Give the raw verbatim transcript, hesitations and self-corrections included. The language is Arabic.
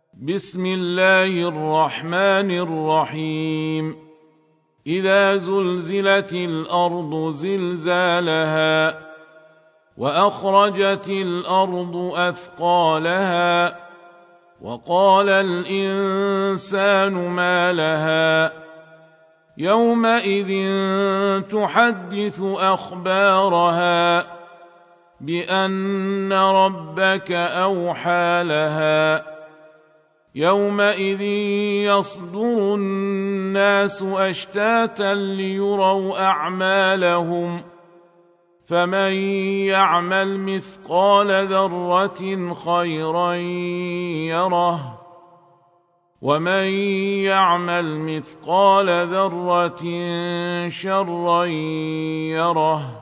بسم الله الرحمن الرحيم إذا زلزلت الأرض زلزالها وأخرجت الأرض أثقالها وقال الإنسان ما لها يومئذ تحدث أخبارها بأن ربك أوحى لها يومئذ يصدر الناس أشتاتا ليروا أعمالهم فمن يعمل مثقال ذرة خيرا يره ومن يعمل مثقال ذرة شرا يره